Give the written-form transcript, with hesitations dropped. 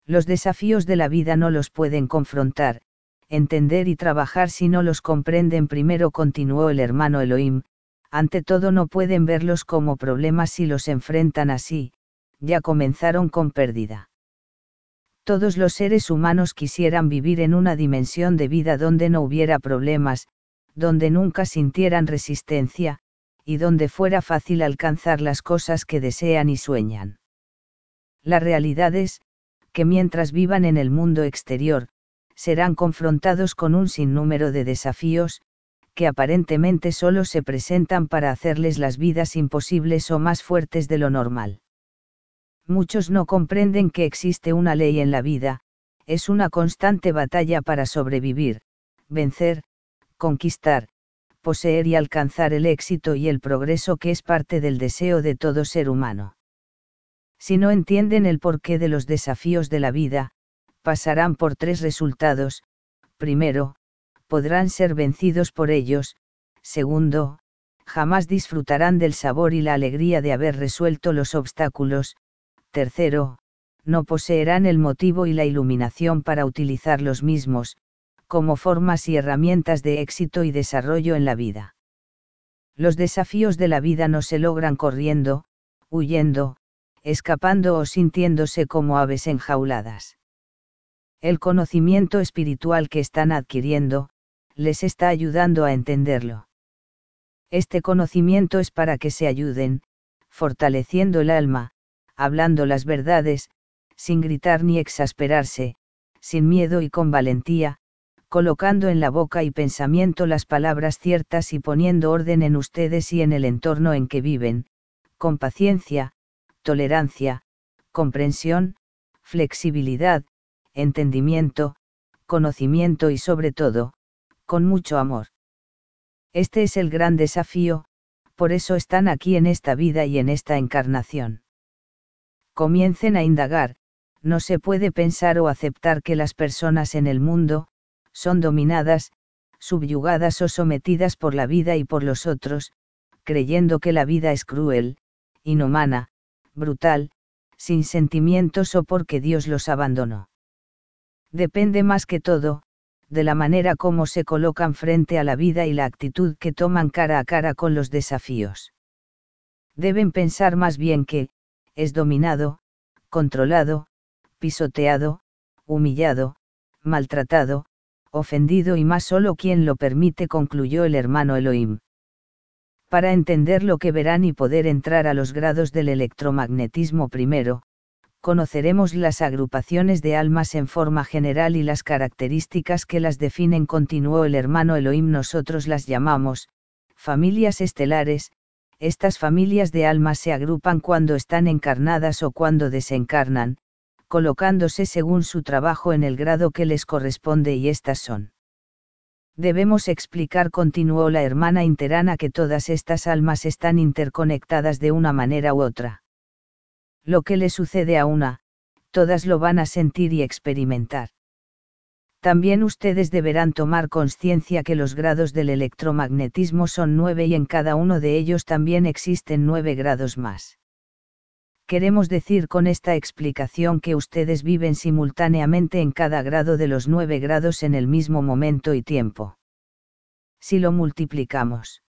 Los desafíos de la vida no los pueden confrontar, entender y trabajar si no los comprenden primero, continuó el hermano Elohim. Ante todo no pueden verlos como problemas si los enfrentan así, ya comenzaron con pérdida. Todos los seres humanos quisieran vivir en una dimensión de vida donde no hubiera problemas, donde nunca sintieran resistencia, y donde fuera fácil alcanzar las cosas que desean y sueñan. La realidad es, que mientras vivan en el mundo exterior, serán confrontados con un sinnúmero de desafíos, que aparentemente solo se presentan para hacerles las vidas imposibles o más fuertes de lo normal. Muchos no comprenden que existe una ley en la vida, es una constante batalla para sobrevivir, vencer, conquistar, poseer y alcanzar el éxito y el progreso que es parte del deseo de todo ser humano. Si no entienden el porqué de los desafíos de la vida, pasarán por tres resultados: primero, podrán ser vencidos por ellos; segundo, jamás disfrutarán del sabor y la alegría de haber resuelto los obstáculos; tercero, no poseerán el motivo y la iluminación para utilizar los mismos, como formas y herramientas de éxito y desarrollo en la vida. Los desafíos de la vida no se logran corriendo, huyendo, escapando o sintiéndose como aves enjauladas. El conocimiento espiritual que están adquiriendo, les está ayudando a entenderlo. Este conocimiento es para que se ayuden, fortaleciendo el alma, hablando las verdades, sin gritar ni exasperarse, sin miedo y con valentía, colocando en la boca y pensamiento las palabras ciertas y poniendo orden en ustedes y en el entorno en que viven, con paciencia, tolerancia, comprensión, flexibilidad, entendimiento, conocimiento y sobre todo, con mucho amor. Este es el gran desafío, por eso están aquí en esta vida y en esta encarnación. Comiencen a indagar. No se puede pensar o aceptar que las personas en el mundo son dominadas, subyugadas o sometidas por la vida y por los otros, creyendo que la vida es cruel, inhumana, brutal, sin sentimientos o porque Dios los abandonó. Depende más que todo, de la manera como se colocan frente a la vida y la actitud que toman cara a cara con los desafíos. Deben pensar más bien que, es dominado, controlado, pisoteado, humillado, maltratado, ofendido y más solo quien lo permite, concluyó el hermano Elohim. Para entender lo que verán y poder entrar a los grados del electromagnetismo primero, conoceremos las agrupaciones de almas en forma general y las características que las definen, continuó el hermano Elohim. Nosotros las llamamos familias estelares. Estas familias de almas se agrupan cuando están encarnadas o cuando desencarnan, colocándose según su trabajo en el grado que les corresponde, y estas son. Debemos explicar, continuó la hermana interana, que todas estas almas están interconectadas de una manera u otra. Lo que le sucede a una, todas lo van a sentir y experimentar. También ustedes deberán tomar conciencia que los grados del electromagnetismo son 9 y en cada uno de ellos también existen 9 grados más. Queremos decir con esta explicación que ustedes viven simultáneamente en cada grado de los 9 grados en el mismo momento y tiempo. Si lo multiplicamos